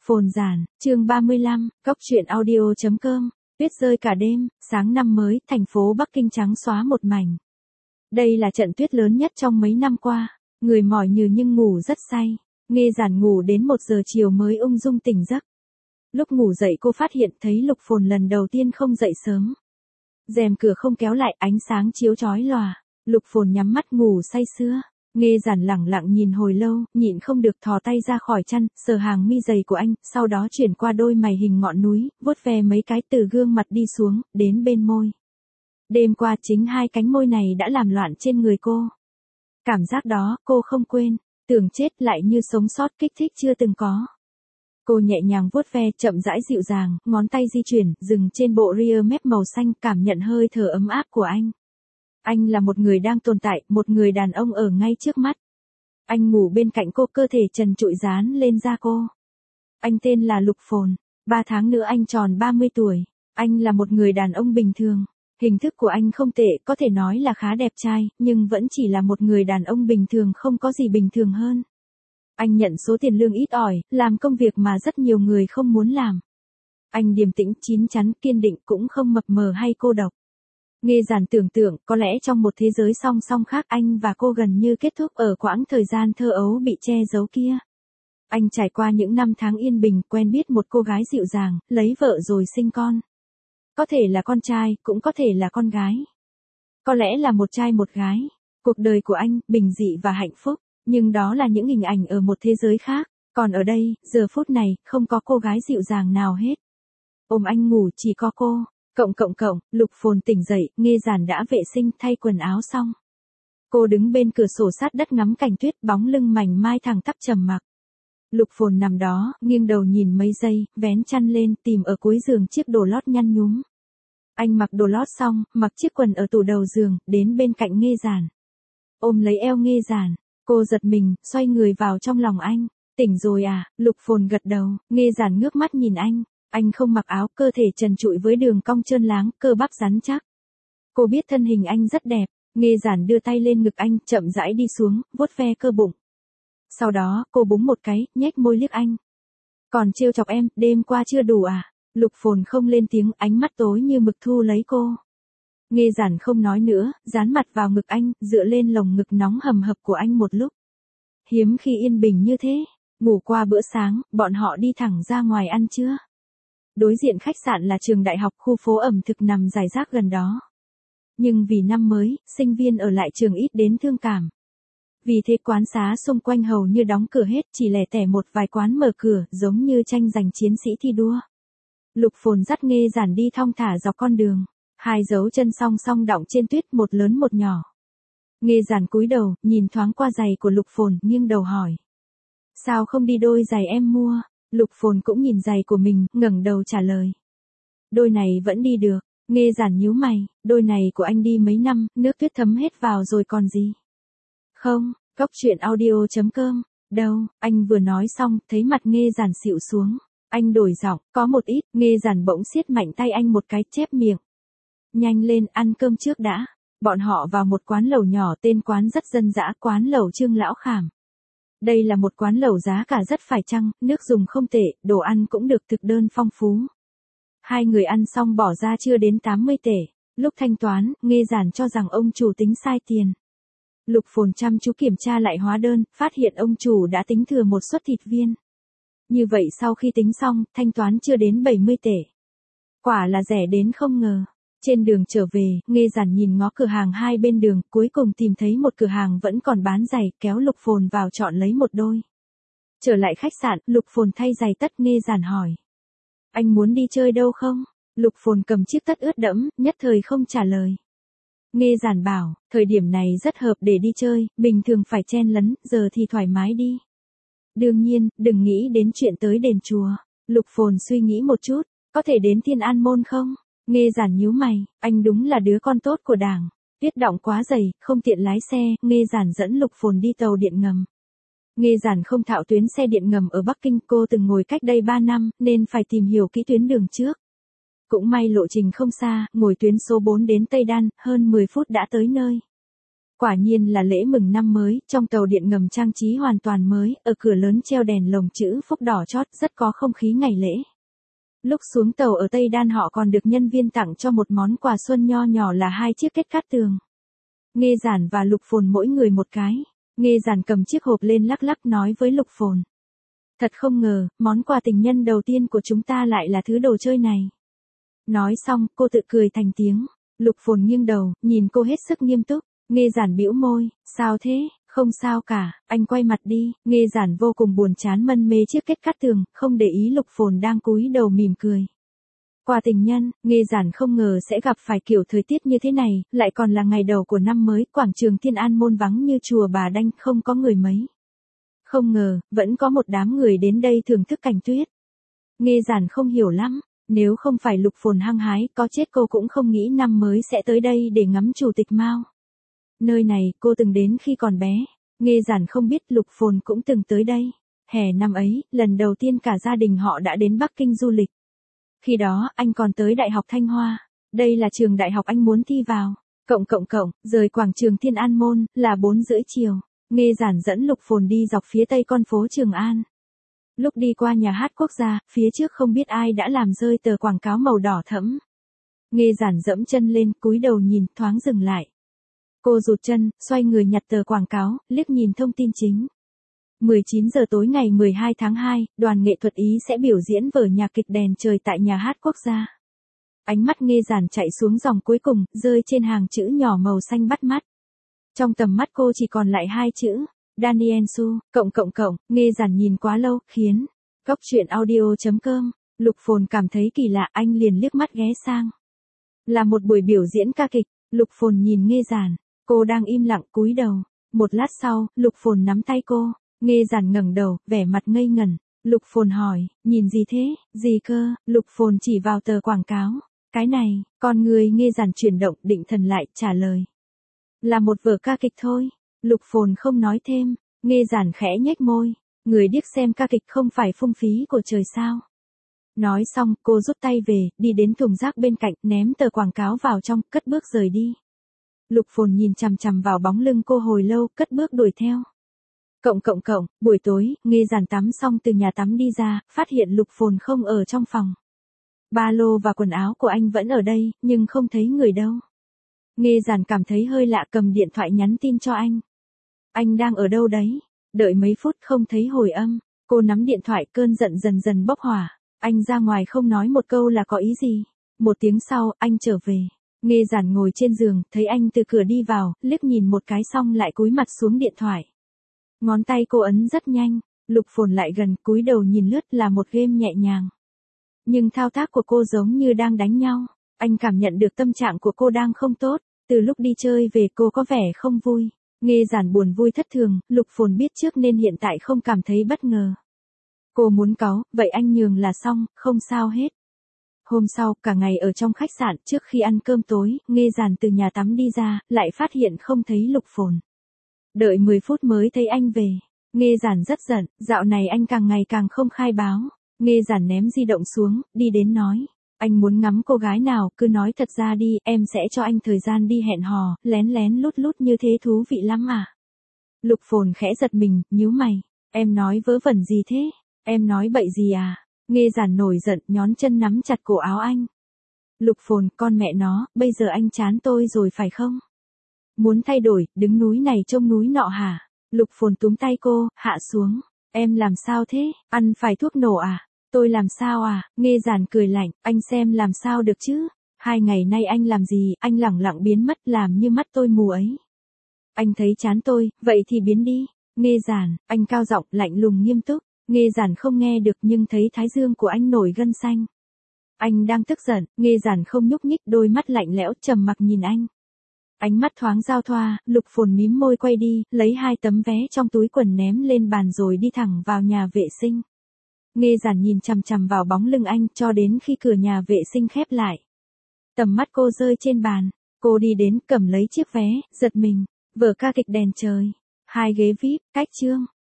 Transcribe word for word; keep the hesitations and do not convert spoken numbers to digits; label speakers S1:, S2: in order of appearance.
S1: Phồn giản, chương ba mươi lăm, cốc truyện audio chấm com, tuyết rơi cả đêm, sáng năm mới, thành phố Bắc Kinh trắng xóa một mảnh. Đây là trận tuyết lớn nhất trong mấy năm qua, người mỏi nhừ nhưng ngủ rất say, Nghê Giản ngủ đến một giờ chiều mới ung dung tỉnh giấc. Lúc ngủ dậy cô phát hiện thấy Lục Phồn lần đầu tiên không dậy sớm. Rèm cửa không kéo lại, ánh sáng chiếu chói lòa, Lục Phồn nhắm mắt ngủ say sưa. Nghê Giản lẳng lặng nhìn hồi lâu, nhịn không được thò tay ra khỏi chăn, sờ hàng mi dày của anh, sau đó chuyển qua đôi mày hình ngọn núi, vuốt ve mấy cái từ gương mặt đi xuống, đến bên môi. Đêm qua chính hai cánh môi này đã làm loạn trên người cô. Cảm giác đó, cô không quên, tưởng chết lại như sống sót kích thích chưa từng có. Cô nhẹ nhàng vuốt ve, chậm rãi dịu dàng, ngón tay di chuyển, dừng trên bộ ria mép màu xanh, cảm nhận hơi thở ấm áp của anh. Anh là một người đang tồn tại, một người đàn ông ở ngay trước mắt. Anh ngủ bên cạnh cô, cơ thể trần trụi dán lên da cô. Anh tên là Lục Phồn, ba tháng nữa anh tròn ba mươi tuổi. Anh là một người đàn ông bình thường. Hình thức của anh không tệ, có thể nói là khá đẹp trai, nhưng vẫn chỉ là một người đàn ông bình thường, không có gì bình thường hơn. Anh nhận số tiền lương ít ỏi, làm công việc mà rất nhiều người không muốn làm. Anh điềm tĩnh, chín chắn, kiên định, cũng không mập mờ hay cô độc. Nghê Giản tưởng tượng, có lẽ trong một thế giới song song khác, anh và cô gần như kết thúc ở quãng thời gian thơ ấu bị che giấu kia. Anh trải qua những năm tháng yên bình, quen biết một cô gái dịu dàng, lấy vợ rồi sinh con. Có thể là con trai, cũng có thể là con gái. Có lẽ là một trai một gái. Cuộc đời của anh, bình dị và hạnh phúc, nhưng đó là những hình ảnh ở một thế giới khác. Còn ở đây, giờ phút này, không có cô gái dịu dàng nào hết. Ôm anh ngủ chỉ có cô. Cộng cộng cộng, Lục Phồn tỉnh dậy, Nghê Giản đã vệ sinh, thay quần áo xong. Cô đứng bên cửa sổ sát đất ngắm cảnh tuyết, bóng lưng mảnh mai thẳng tắp trầm mặc. Lục Phồn nằm đó, nghiêng đầu nhìn mấy giây, vén chăn lên, tìm ở cuối giường chiếc đồ lót nhăn nhúm. Anh mặc đồ lót xong, mặc chiếc quần ở tủ đầu giường, đến bên cạnh Nghê Giản. Ôm lấy eo Nghê Giản, cô giật mình, xoay người vào trong lòng anh. Tỉnh rồi à? Lục Phồn gật đầu, Nghê Giản ngước mắt nhìn anh. Anh không mặc áo, cơ thể trần trụi với đường cong trơn láng, cơ bắp rắn chắc. Cô biết thân hình anh rất đẹp, Nghê Giản đưa tay lên ngực anh, chậm rãi đi xuống, vuốt ve cơ bụng. Sau đó, cô búng một cái, nhếch môi liếc anh. Còn trêu chọc em, đêm qua chưa đủ à? Lục Phồn không lên tiếng, ánh mắt tối như mực thu lấy cô. Nghê Giản không nói nữa, dán mặt vào ngực anh, dựa lên lồng ngực nóng hầm hập của anh một lúc. Hiếm khi yên bình như thế. Ngủ qua bữa sáng, bọn họ đi thẳng ra ngoài ăn trưa. Đối diện khách sạn là trường đại học, khu phố ẩm thực nằm rải rác gần đó. Nhưng vì năm mới, sinh viên ở lại trường ít đến thương cảm. Vì thế quán xá xung quanh hầu như đóng cửa hết, chỉ lẻ tẻ một vài quán mở cửa, giống như tranh giành chiến sĩ thi đua. Lục Phồn dắt Nghê Giản đi thong thả dọc con đường. Hai dấu chân song song đọng trên tuyết, một lớn một nhỏ. Nghê Giản cúi đầu, nhìn thoáng qua giày của Lục Phồn, nghiêng đầu hỏi. Sao không đi đôi giày em mua? Lục Phồn cũng nhìn giày của mình, ngẩng đầu trả lời. Đôi này vẫn đi được. Nghê Giản nhíu mày, đôi này của anh đi mấy năm, nước tuyết thấm hết vào rồi còn gì. Không, cốc truyện audio chấm com, đâu, anh vừa nói xong, thấy mặt Nghê Giản xịu xuống. Anh đổi giọng, có một ít, Nghê Giản bỗng siết mạnh tay anh một cái, chép miệng. Nhanh lên, ăn cơm trước đã. Bọn họ vào một quán lẩu nhỏ, tên quán rất dân dã, quán lẩu Trương Lão Khảm. Đây là một quán lẩu giá cả rất phải chăng, nước dùng không tệ, đồ ăn cũng được, thực đơn phong phú. Hai người ăn xong bỏ ra chưa đến tám mươi tể. Lúc thanh toán, Nghê Giản cho rằng ông chủ tính sai tiền. Lục Phồn chăm chú kiểm tra lại hóa đơn, phát hiện ông chủ đã tính thừa một suất thịt viên. Như vậy sau khi tính xong, thanh toán chưa đến bảy mươi tể. Quả là rẻ đến không ngờ. Trên đường trở về, Nghê Giản nhìn ngó cửa hàng hai bên đường, cuối cùng tìm thấy một cửa hàng vẫn còn bán giày, kéo Lục Phồn vào chọn lấy một đôi. Trở lại khách sạn, Lục Phồn thay giày tất, Nghê Giản hỏi. Anh muốn đi chơi đâu không? Lục Phồn cầm chiếc tất ướt đẫm, nhất thời không trả lời. Nghê Giản bảo, thời điểm này rất hợp để đi chơi, bình thường phải chen lấn, giờ thì thoải mái đi. Đương nhiên, đừng nghĩ đến chuyện tới đền chùa. Lục Phồn suy nghĩ một chút, có thể đến Thiên An Môn không? Nghê Giản nhíu mày, anh đúng là đứa con tốt của đảng. Tuyết đọng quá dày, không tiện lái xe, Nghê Giản dẫn Lục Phồn đi tàu điện ngầm. Nghê Giản không thạo tuyến xe điện ngầm ở Bắc Kinh, cô từng ngồi cách đây ba năm, nên phải tìm hiểu kỹ tuyến đường trước. Cũng may lộ trình không xa, ngồi tuyến số bốn đến Tây Đan, hơn mười phút đã tới nơi. Quả nhiên là lễ mừng năm mới, trong tàu điện ngầm trang trí hoàn toàn mới, ở cửa lớn treo đèn lồng chữ phúc đỏ chót, rất có không khí ngày lễ. Lúc xuống tàu ở Tây Đan họ còn được nhân viên tặng cho một món quà xuân nho nhỏ là hai chiếc kết cát tường. Nghe Giản và Lục Phồn mỗi người một cái. Nghe Giản cầm chiếc hộp lên lắc lắc nói với Lục Phồn. Thật không ngờ, món quà tình nhân đầu tiên của chúng ta lại là thứ đồ chơi này. Nói xong, cô tự cười thành tiếng. Lục Phồn nghiêng đầu, nhìn cô hết sức nghiêm túc. Nghe Giản bĩu môi, sao thế, không sao cả, anh quay mặt đi. Nghe Giản vô cùng buồn chán mân mê chiếc kết cát tường, không để ý Lục Phồn đang cúi đầu mỉm cười. Quà tình nhân, Nghe Giản không ngờ sẽ gặp phải kiểu thời tiết như thế này, lại còn là ngày đầu của năm mới, quảng trường Thiên An Môn vắng như chùa Bà Đanh, không có người mấy. Không ngờ, vẫn có một đám người đến đây thưởng thức cảnh tuyết. Nghe Giản không hiểu lắm, nếu không phải Lục Phồn hăng hái, có chết cô cũng không nghĩ năm mới sẽ tới đây để ngắm Chủ tịch Mao. Nơi này, cô từng đến khi còn bé. Nghe Giản không biết Lục Phồn cũng từng tới đây. Hè năm ấy, lần đầu tiên cả gia đình họ đã đến Bắc Kinh du lịch. Khi đó, anh còn tới Đại học Thanh Hoa. Đây là trường đại học anh muốn thi vào. Cộng cộng cộng, rời quảng trường Thiên An Môn, là bốn rưỡi chiều. Nghe Giản dẫn Lục Phồn đi dọc phía tây con phố Trường An. Lúc đi qua nhà hát quốc gia, phía trước không biết ai đã làm rơi tờ quảng cáo màu đỏ thẫm. Nghe Giản dẫm chân lên, cúi đầu nhìn, thoáng dừng lại. Cô rụt chân, xoay người nhặt tờ quảng cáo, liếc nhìn thông tin chính. mười chín giờ tối ngày mười hai tháng hai, đoàn nghệ thuật Ý sẽ biểu diễn vở nhạc kịch Đèn Trời tại nhà hát quốc gia. Ánh mắt Nghe Giản chạy xuống dòng cuối cùng, rơi trên hàng chữ nhỏ màu xanh bắt mắt. Trong tầm mắt cô chỉ còn lại hai chữ, Daniel Su, cộng cộng cộng, Nghe Giản nhìn quá lâu, khiến. Góc truyện audio chấm com, Lục Phồn cảm thấy kỳ lạ, anh liền liếc mắt ghé sang. Là một buổi biểu diễn ca kịch, Lục Phồn nhìn Nghe Giản, cô đang im lặng cúi đầu. Một lát sau, Lục Phồn nắm tay cô, Nghe Giản ngẩng đầu, vẻ mặt ngây ngẩn. Lục Phồn hỏi, nhìn gì thế, gì cơ, Lục Phồn chỉ vào tờ quảng cáo. Cái này, con người Nghe Giản chuyển động, định thần lại, trả lời. Là một vở ca kịch thôi. Lục Phồn không nói thêm, Nghe Giản khẽ nhếch môi. Người điếc xem ca kịch không phải phung phí của trời sao. Nói xong, cô rút tay về, đi đến thùng rác bên cạnh, ném tờ quảng cáo vào trong, cất bước rời đi. Lục Phồn nhìn chằm chằm vào bóng lưng cô hồi lâu, cất bước đuổi theo. Cộng cộng cộng, buổi tối, Nghe Giản tắm xong từ nhà tắm đi ra, phát hiện Lục Phồn không ở trong phòng. Ba lô và quần áo của anh vẫn ở đây, nhưng không thấy người đâu. Nghe Giản cảm thấy hơi lạ, cầm điện thoại nhắn tin cho anh. Anh đang ở đâu đấy? Đợi mấy phút không thấy hồi âm, cô nắm điện thoại, cơn giận dần dần bốc hỏa. Anh ra ngoài không nói một câu là có ý gì? Một tiếng sau, anh trở về. Nghe Giản ngồi trên giường, thấy anh từ cửa đi vào, liếc nhìn một cái xong lại cúi mặt xuống điện thoại. Ngón tay cô ấn rất nhanh, Lục Phồn lại gần, cúi đầu nhìn lướt, là một game nhẹ nhàng. Nhưng thao tác của cô giống như đang đánh nhau. Anh cảm nhận được tâm trạng của cô đang không tốt. Từ lúc đi chơi về cô có vẻ không vui. Nghe Giản buồn vui thất thường, Lục Phồn biết trước nên hiện tại không cảm thấy bất ngờ. Cô muốn cáu, vậy anh nhường là xong, không sao hết. Hôm sau, cả ngày ở trong khách sạn, trước khi ăn cơm tối, Nghe Giản từ nhà tắm đi ra, lại phát hiện không thấy Lục Phồn. Đợi mười phút mới thấy anh về. Nghe Giản rất giận, dạo này anh càng ngày càng không khai báo. Nghe Giản ném di động xuống, đi đến nói. Anh muốn ngắm cô gái nào, cứ nói thật ra đi, em sẽ cho anh thời gian đi hẹn hò, lén lén lút lút như thế thú vị lắm à. Lục Phồn khẽ giật mình, nhíu mày. Em nói vớ vẩn gì thế? Em nói bậy gì à? Nghe Giản nổi giận, nhón chân nắm chặt cổ áo anh. Lục Phồn, con mẹ nó, bây giờ anh chán tôi rồi phải không? Muốn thay đổi, đứng núi này trông núi nọ hả? Lục Phồn túm tay cô, hạ xuống. Em làm sao thế? Ăn phải thuốc nổ à? Tôi làm sao à? Nghe Giản cười lạnh, anh xem làm sao được chứ? Hai ngày nay anh làm gì, anh lẳng lặng biến mất, làm như mắt tôi mù ấy. Anh thấy chán tôi, vậy thì biến đi. Nghe Giản, anh cao giọng, lạnh lùng nghiêm túc. Nghe Giản không nghe được nhưng thấy thái dương của anh nổi gân xanh. Anh đang tức giận, Nghe Giản không nhúc nhích, đôi mắt lạnh lẽo trầm mặc nhìn anh. Ánh mắt thoáng giao thoa, Lục Phồn mím môi quay đi, lấy hai tấm vé trong túi quần ném lên bàn rồi đi thẳng vào nhà vệ sinh. Nghe Giản nhìn chằm chằm vào bóng lưng anh cho đến khi cửa nhà vệ sinh khép lại. Tầm mắt cô rơi trên bàn, cô đi đến cầm lấy chiếc vé, giật mình, vở ca kịch Đèn Trời, hai ghế víp, cách chương,